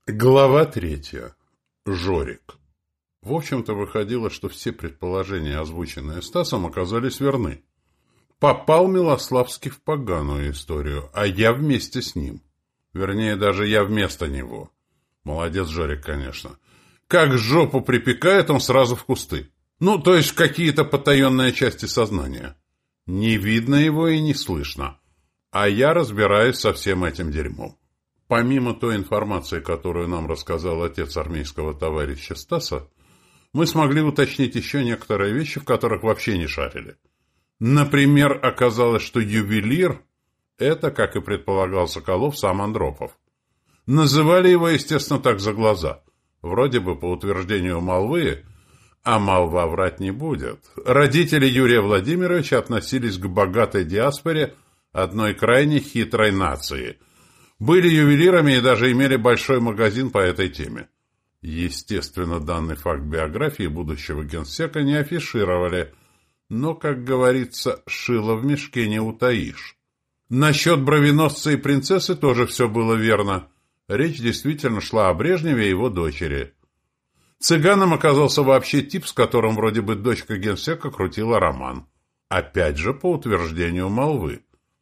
Глава 3. Жорик. В общем-то, выходило, что все предположения, озвученные Стасом, оказались верны. Попал Милославский в поганую историю, а я вместе с ним. Вернее, даже я вместо него. Молодец Жорик, конечно. Как жопу припекает, он сразу в кусты. Ну, то есть в какие-то потаенные части сознания. Не видно его и не слышно. А я разбираюсь со всем этим дерьмом. Помимо той информации, которую нам рассказал отец армейского товарища Стаса, мы смогли уточнить еще некоторые вещи, в которых вообще не шарили. Например, оказалось, что ювелир – это, как и предполагал Соколов, сам Андропов. Называли его, естественно, так за глаза. Вроде бы по утверждению молвы, а молва врать не будет. Родители Юрия Владимировича относились к богатой диаспоре одной крайне хитрой нации – были ювелирами и даже имели большой магазин по этой теме. Естественно, данный факт биографии будущего генсека не афишировали, но, как говорится, шило в мешке не утаишь. Насчет бровеносца и принцессы тоже все было верно. Речь действительно шла о Брежневе и его дочери. Цыганом оказался вообще тип, с которым вроде бы дочка генсека крутила роман. Опять же, по утверждению молвы.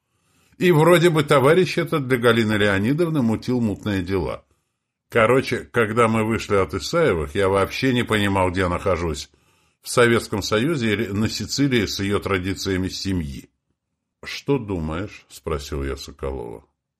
И вроде бы товарищ этот для Галины Леонидовны мутил мутные дела. Короче, когда мы вышли от Исаевых, я вообще не понимал, где нахожусь. В Советском Союзе или на Сицилии с ее традициями семьи. «Что думаешь?» – спросил я Соколова.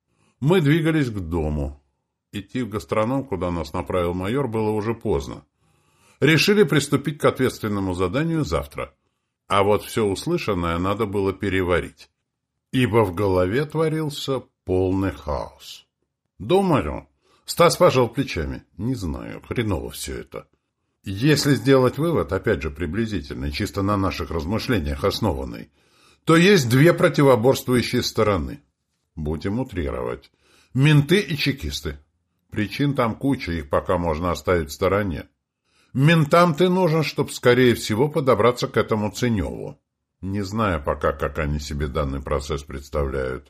Мы двигались к дому. Идти в гастроном, куда нас направил майор, было уже поздно. Решили приступить к ответственному заданию завтра. А вот все услышанное надо было переварить. Ибо в голове творился полный хаос. Думаю, Стас пожал плечами. Не знаю, хреново все это. Если сделать вывод, опять же приблизительный, чисто на наших размышлениях основанный, то есть две противоборствующие стороны. Будем утрировать. Менты и чекисты. Причин там куча, их пока можно оставить в стороне. Ментам ты нужен, чтобы скорее всего подобраться к этому Ценеву. Не знаю пока, как они себе данный процесс представляют.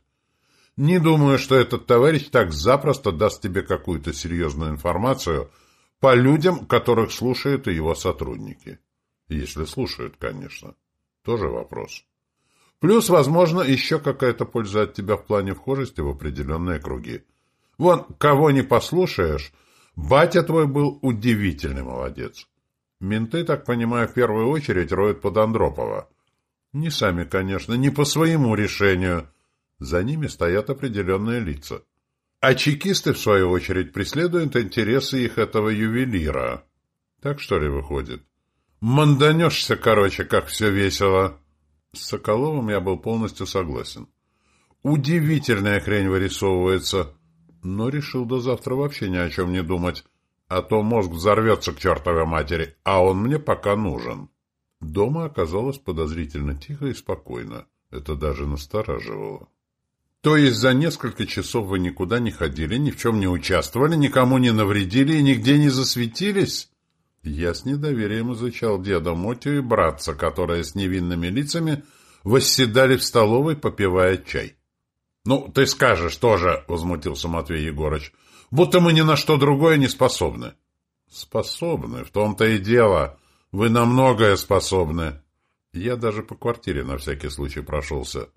Не думаю, что этот товарищ так запросто даст тебе какую-то серьезную информацию по людям, которых слушают и его сотрудники. Если слушают, конечно. Тоже вопрос. Плюс, возможно, еще какая-то польза от тебя в плане вхожести в определенные круги. Вон, кого не послушаешь, батя твой был удивительный молодец. Менты, так понимаю, в первую очередь роют под Андропова. Не сами, конечно, не по своему решению. За ними стоят определенные лица. А чекисты, в свою очередь, преследуют интересы их этого ювелира. Так что ли выходит? Манданешься, короче, как все весело. С Соколовым я был полностью согласен. Удивительная хрень вырисовывается. Но решил до завтра вообще ни о чем не думать. А то мозг взорвется к чертовой матери, а он мне пока нужен. Дома оказалось подозрительно тихо и спокойно. Это даже настораживало. То есть за несколько часов вы никуда не ходили, ни в чем не участвовали, никому не навредили и нигде не засветились? Я с недоверием изучал деда Мотю и братца, которые с невинными лицами восседали в столовой, попивая чай. — Ну, ты скажешь тоже, — возмутился Матвей Егорыч, — будто мы ни на что другое не способны. — Способны, в том-то и дело. Вы на многое способны. Я даже по квартире на всякий случай прошелся.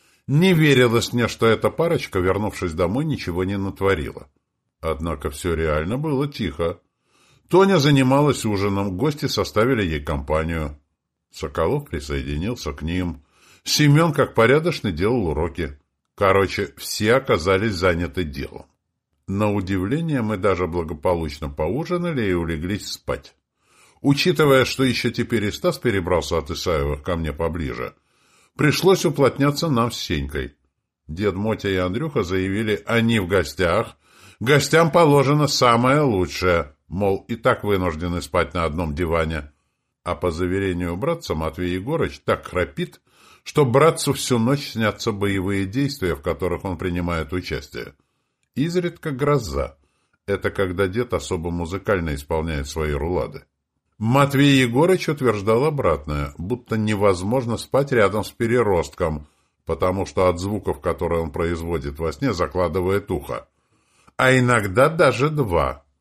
Не верилось мне, что эта парочка, вернувшись домой, ничего не натворила. Однако все реально было тихо. Тоня занималась ужином, гости составили ей компанию. Соколов присоединился к ним. Семен, как порядочный, делал уроки. Короче, все оказались заняты делом. На удивление, мы даже благополучно поужинали и улеглись спать. Учитывая, что еще теперь и Стас перебрался от Исаевых ко мне поближе, пришлось уплотняться нам с Сенькой. Дед Мотя и Андрюха заявили, они в гостях, гостям положено самое лучшее, мол, и так вынуждены спать на одном диване. А по заверению братца, Матвей Егорыч так храпит, что братцу всю ночь снятся боевые действия, в которых он принимает участие. Изредка гроза. Это когда дед особо музыкально исполняет свои рулады. Матвей Егорыч утверждал обратное, будто невозможно спать рядом с переростком, потому что от звуков, которые он производит во сне, закладывает ухо. А иногда даже два.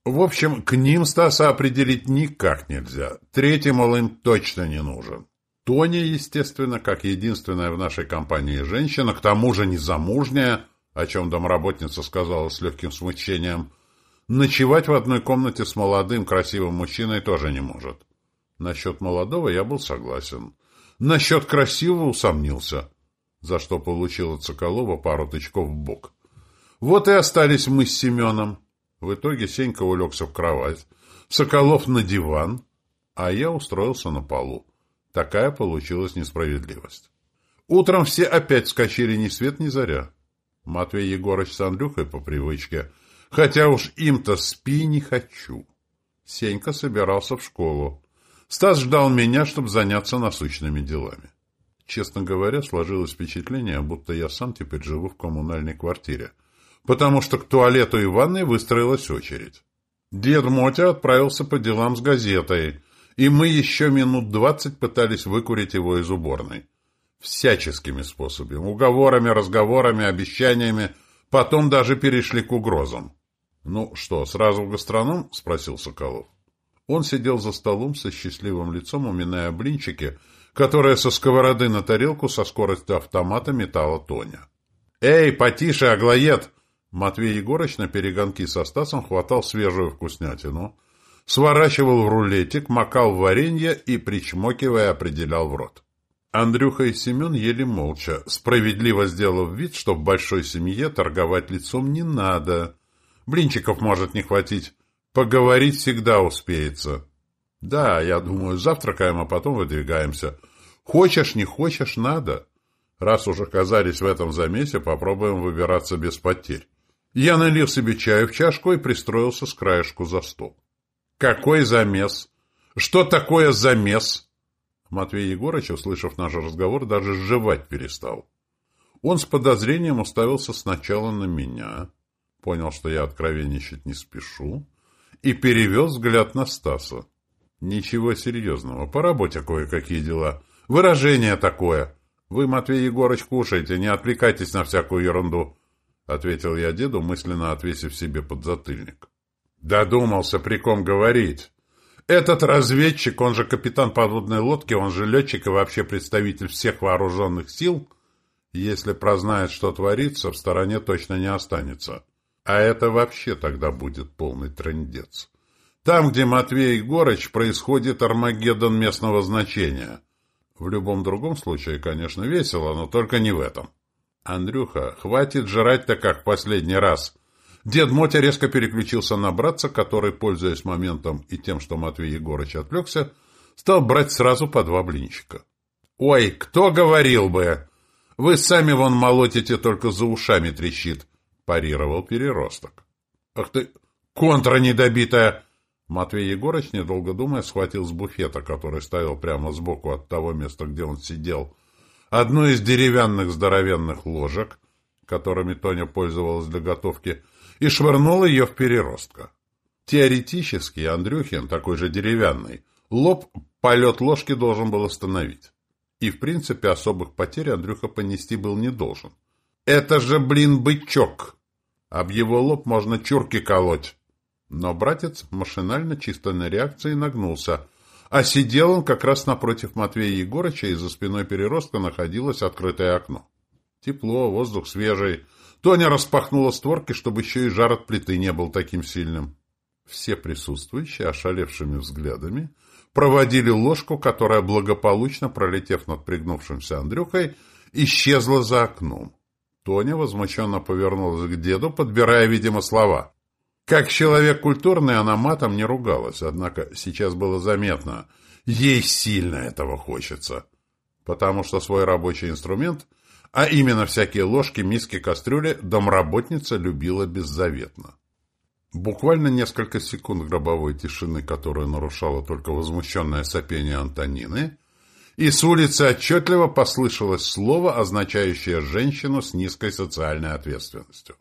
В общем, к ним Стаса определить никак нельзя. Третий, мол, им точно не нужен. Тоня, естественно, как единственная в нашей компании женщина, к тому же незамужняя, о чем домработница сказала с легким смущением, ночевать в одной комнате с молодым, красивым мужчиной тоже не может. Насчет молодого я был согласен. Насчет красивого усомнился, за что получил от Соколова пару тычков в бок. Вот и остались мы с Семеном. В итоге Сенька улегся в кровать, Соколов на диван, а я устроился на полу. Такая получилась несправедливость. Утром все опять вскочили ни свет ни заря. Матвей Егорыч с Андрюхой по привычке, хотя уж им-то спи не хочу. Сенька собирался в школу. Стас ждал меня, чтобы заняться насущными делами. Честно говоря, сложилось впечатление, будто я сам теперь живу в коммунальной квартире, потому что к туалету и ванной выстроилась очередь. Дед Мотя отправился по делам с газетой, и мы еще минут 20 пытались выкурить его из уборной. Всяческими способами, уговорами, разговорами, обещаниями, потом даже перешли к угрозам. «Ну что, сразу в гастроном?» — спросил Соколов. Он сидел за столом со счастливым лицом, уминая блинчики, которые со сковороды на тарелку со скоростью автомата метала Тоня. «Эй, потише, аглоед!» Матвей Егорыч на перегонки со Стасом хватал свежую вкуснятину, сворачивал в рулетик, макал в варенье и, причмокивая, определял в рот. Андрюха и Семен ели молча, справедливо сделав вид, что в большой семье торговать лицом не надо. Блинчиков может не хватить, поговорить всегда успеется. Да, я думаю, завтракаем, а потом выдвигаемся. Хочешь, не хочешь, надо. Раз уж оказались в этом замесе, попробуем выбираться без потерь. Я налил себе чаю в чашку и пристроился с краешку за стол. «Какой замес? Что такое замес?» Матвей Егорыч, услышав наш разговор, даже жевать перестал. Он с подозрением уставился сначала на меня, понял, что я откровенничать не спешу, и перевел взгляд на Стаса. «Ничего серьезного, по работе кое-какие дела. Выражение такое. Вы, Матвей Егорыч, кушайте, не отвлекайтесь на всякую ерунду», — ответил я деду, мысленно отвесив себе подзатыльник. Додумался, при ком говорить. Этот разведчик, он же капитан подводной лодки, он же летчик и вообще представитель всех вооруженных сил, если прознает, что творится, в стороне точно не останется. А это вообще тогда будет полный трындец. Там, где Матвей Егорыч, происходит Армагеддон местного значения. В любом другом случае, конечно, весело, но только не в этом. «Андрюха, хватит жрать-то как в последний раз». Дед Мотя резко переключился на братца, который, пользуясь моментом и тем, что Матвей Егорыч отвлекся, стал брать сразу по 2 блинчика. «Ой, кто говорил бы! Вы сами вон молотите, только за ушами трещит», — парировал Переросток. «Ах ты, контра недобитая!» Матвей Егорыч, недолго думая, схватил с буфета, который стоял прямо сбоку от того места, где он сидел, одну из деревянных здоровенных ложек, которыми Тоня пользовалась для готовки, и швырнул ее в Переростка. Теоретически Андрюхин, такой же деревянный, лоб полет ложки должен был остановить. И, в принципе, особых потерь Андрюха понести был не должен. «Это же, блин, бычок! Об его лоб можно чурки колоть!» Но братец машинально, чисто на реакции, нагнулся, а сидел он как раз напротив Матвея Егорыча, и за спиной Переростка находилось открытое окно. Тепло, воздух свежий. Тоня распахнула створки, чтобы еще и жар от плиты не был таким сильным. Все присутствующие, ошалевшими взглядами, проводили ложку, которая, благополучно пролетев над пригнувшимся Андрюхой, исчезла за окном. Тоня возмущенно повернулась к деду, подбирая, видимо, слова. Как человек культурный, она матом не ругалась, однако сейчас было заметно, ей сильно этого хочется, потому что свой рабочий инструмент, а именно всякие ложки, миски, кастрюли, домработница любила беззаветно. Буквально несколько секунд гробовой тишины, которую нарушало только возмущенное сопение Антонины, и с улицы отчетливо послышалось слово, означающее женщину с низкой социальной ответственностью.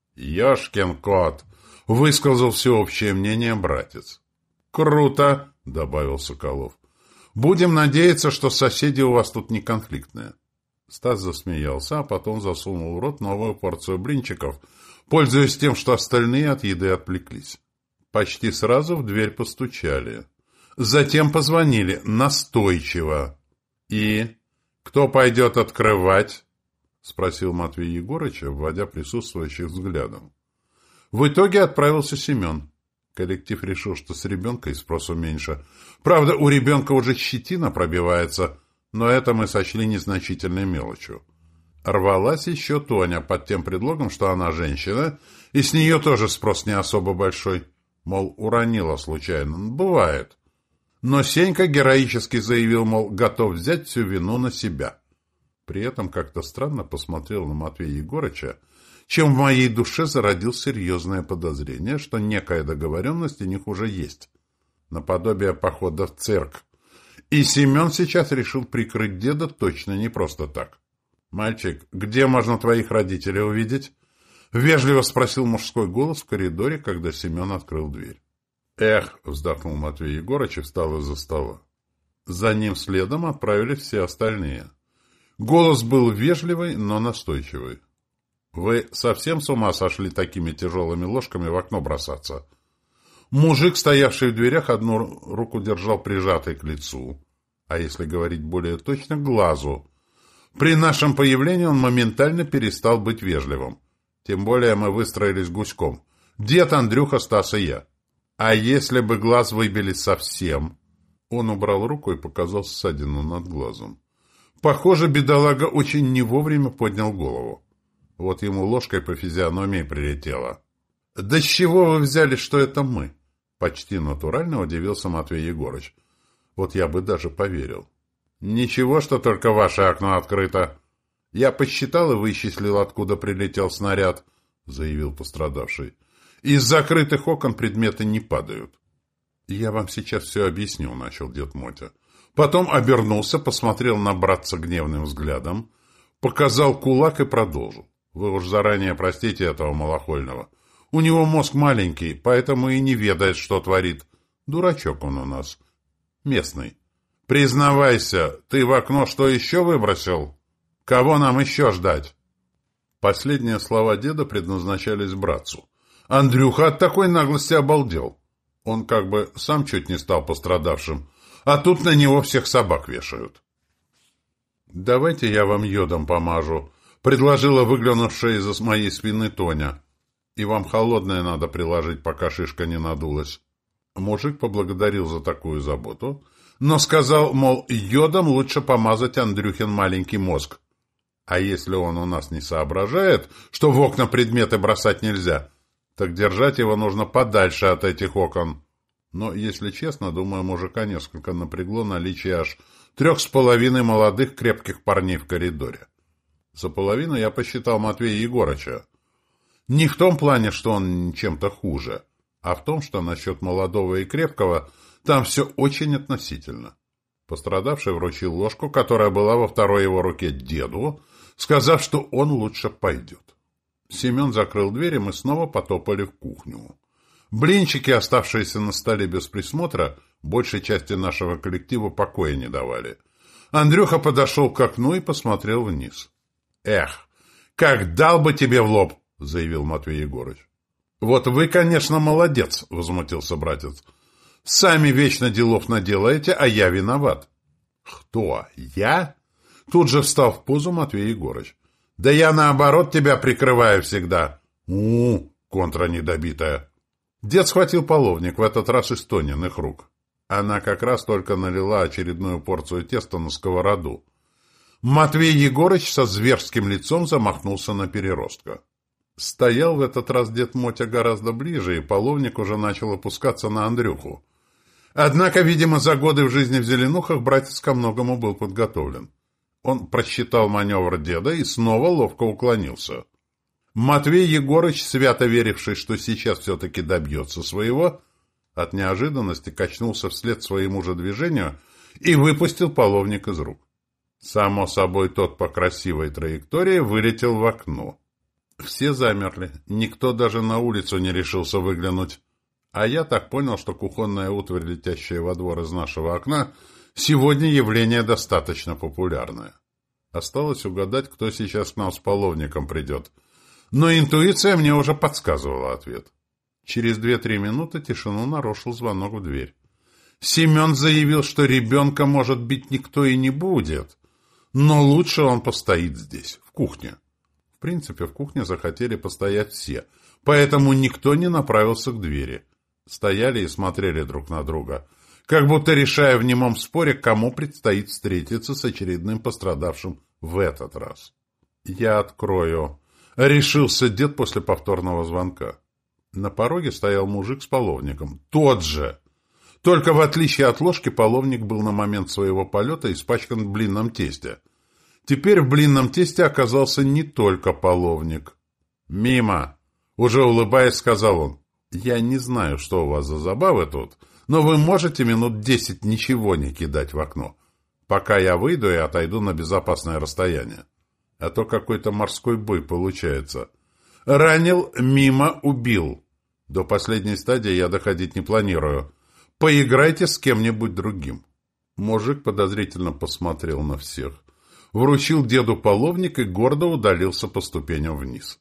«Ешкин кот!» — высказал всеобщее мнение братец. «Круто!» — добавил Соколов. «Будем надеяться, что соседи у вас тут не конфликтные». Стас засмеялся, а потом засунул в рот новую порцию блинчиков, пользуясь тем, что остальные от еды отвлеклись. Почти сразу в дверь постучали. Затем позвонили настойчиво. «И? Кто пойдет открывать?» — спросил Матвей Егорыч, вводя присутствующих взглядом. В итоге отправился Семен. Коллектив решил, что с ребенка и спросу меньше. Правда, у ребенка уже щетина пробивается, но это мы сочли незначительной мелочью. Рвалась еще Тоня под тем предлогом, что она женщина, и с нее тоже спрос не особо большой. Мол, уронила случайно. Бывает. Но Сенька героически заявил, мол, готов взять всю вину на себя. При этом как-то странно посмотрел на Матвея Егорыча, чем в моей душе зародилось серьезное подозрение, что некая договоренность у них уже есть. Наподобие похода в цирк. И Семен сейчас решил прикрыть деда точно не просто так. «Мальчик, где можно твоих родителей увидеть?» — вежливо спросил мужской голос в коридоре, когда Семен открыл дверь. «Эх!» — вздохнул Матвей Егорыч и встал из-за стола. За ним следом отправились все остальные. Голос был вежливый, но настойчивый. «Вы совсем с ума сошли такими тяжелыми ложками в окно бросаться?» Мужик, стоявший в дверях, одну руку держал прижатой к лицу, а если говорить более точно, к глазу. При нашем появлении он моментально перестал быть вежливым. Тем более мы выстроились гуськом. Дед, Андрюха, Стас и я. А если бы глаз выбили совсем? Он убрал руку и показал ссадину над глазом. Похоже, бедолага очень не вовремя поднял голову. Вот ему ложкой по физиономии прилетело. «Да с чего вы взяли, что это мы?» Почти натурально удивился Матвей Егорыч. Вот я бы даже поверил. «Ничего, что только ваше окно открыто. Я посчитал и вычислил, откуда прилетел снаряд», — заявил пострадавший. «Из закрытых окон предметы не падают». «Я вам сейчас все объясню», — начал дед Мотя. Потом обернулся, посмотрел на братца гневным взглядом, показал кулак и продолжил. «Вы уж заранее простите этого малохольного. У него мозг маленький, поэтому и не ведает, что творит. Дурачок он у нас. Местный. Признавайся, ты в окно что еще выбросил? Кого нам еще ждать?» Последние слова деда предназначались братцу. Андрюха от такой наглости обалдел. Он как бы сам чуть не стал пострадавшим, а тут на него всех собак вешают. «Давайте я вам йодом помажу», — предложила выглянувшая из-за моей спины Тоня. «И вам холодное надо приложить, пока шишка не надулась». Мужик поблагодарил за такую заботу, но сказал, мол, йодом лучше помазать Андрюхин маленький мозг. А если он у нас не соображает, что в окна предметы бросать нельзя, так держать его нужно подальше от этих окон. Но, если честно, думаю, мужика несколько напрягло наличие аж 3,5 молодых крепких парней в коридоре. За половину я посчитал Матвея Егорыча. Не в том плане, что он чем-то хуже, а в том, что насчет молодого и крепкого там все очень относительно. Пострадавший вручил ложку, которая была во второй его руке, деду, сказав, что он лучше пойдет. Семен закрыл дверь, и мы снова потопали в кухню. Блинчики, оставшиеся на столе без присмотра, большей части нашего коллектива покоя не давали. Андрюха подошел к окну и посмотрел вниз. «Эх, как дал бы тебе в лоб!» — заявил Матвей Егорыч. «Вот вы, конечно, молодец!» — возмутился братец. «Сами вечно делов наделаете, а я виноват». «Кто? Я?» Тут же встал в позу Матвей Егорыч. «Да я, наоборот, тебя прикрываю всегда». Контра недобитая. Дед схватил половник, в этот раз из Тониных рук. Она как раз только налила очередную порцию теста на сковороду. Матвей Егорыч со зверским лицом замахнулся на переростка. Стоял в этот раз дед Мотя гораздо ближе, и половник уже начал опускаться на Андрюху. Однако, видимо, за годы в жизни в Зеленухах братец ко многому был подготовлен. Он просчитал маневр деда и снова ловко уклонился. Матвей Егорыч, свято веривший, что сейчас все-таки добьется своего, от неожиданности качнулся вслед своему же движению и выпустил половник из рук. Само собой, тот по красивой траектории вылетел в окно. Все замерли, никто даже на улицу не решился выглянуть. А я так понял, что кухонная утварь, летящая во двор из нашего окна, сегодня явление достаточно популярное. Осталось угадать, кто сейчас к нам с половником придет. Но интуиция мне уже подсказывала ответ. Через 2-3 минуты тишину нарушил звонок в дверь. Семен заявил, что ребенка, может быть, никто и не будет, но лучше он постоит здесь, в кухне. В принципе, в кухне захотели постоять все, поэтому никто не направился к двери. Стояли и смотрели друг на друга, как будто решая в немом споре, кому предстоит встретиться с очередным пострадавшим в этот раз. «Я открою», — решился дед после повторного звонка. На пороге стоял мужик с половником. Тот же! Только в отличие от ложки, половник был на момент своего полета испачкан в блинном тесте. Теперь в блинном тесте оказался не только половник. «Мимо!» — уже улыбаясь, сказал он. «Я не знаю, что у вас за забавы тут, но вы можете минут 10 ничего не кидать в окно, пока я выйду и отойду на безопасное расстояние. А то какой-то морской бой получается. Ранил, мимо, убил. До последней стадии я доходить не планирую. Поиграйте с кем-нибудь другим». Мужик подозрительно посмотрел на всех, вручил деду половник и гордо удалился по ступеням вниз.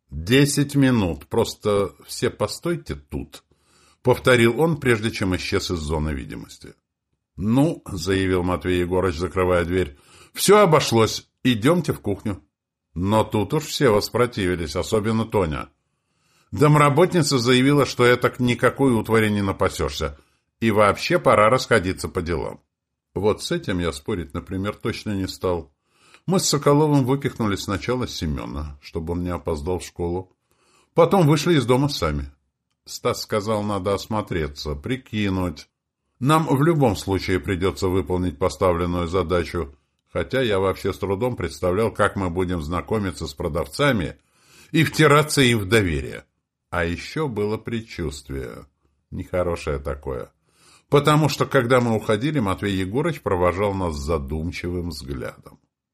10 минут, просто все постойте тут», — повторил он, прежде чем исчез из зоны видимости. «Ну», — заявил Матвей Егорыч, закрывая дверь, — «все обошлось, идемте в кухню». Но тут уж все воспротивились, особенно Тоня. Домработница заявила, что этак никакой утвари не напасешься, и вообще пора расходиться по делам. Вот с этим я спорить, например, точно не стал. Мы с Соколовым выпихнули сначала Семена, чтобы он не опоздал в школу. Потом вышли из дома сами. Стас сказал, надо осмотреться, прикинуть. Нам в любом случае придется выполнить поставленную задачу, хотя я вообще с трудом представлял, как мы будем знакомиться с продавцами и втираться им в доверие. А еще было предчувствие. Нехорошее такое. Потому что, когда мы уходили, Матвей Егорыч провожал нас задумчивым взглядом.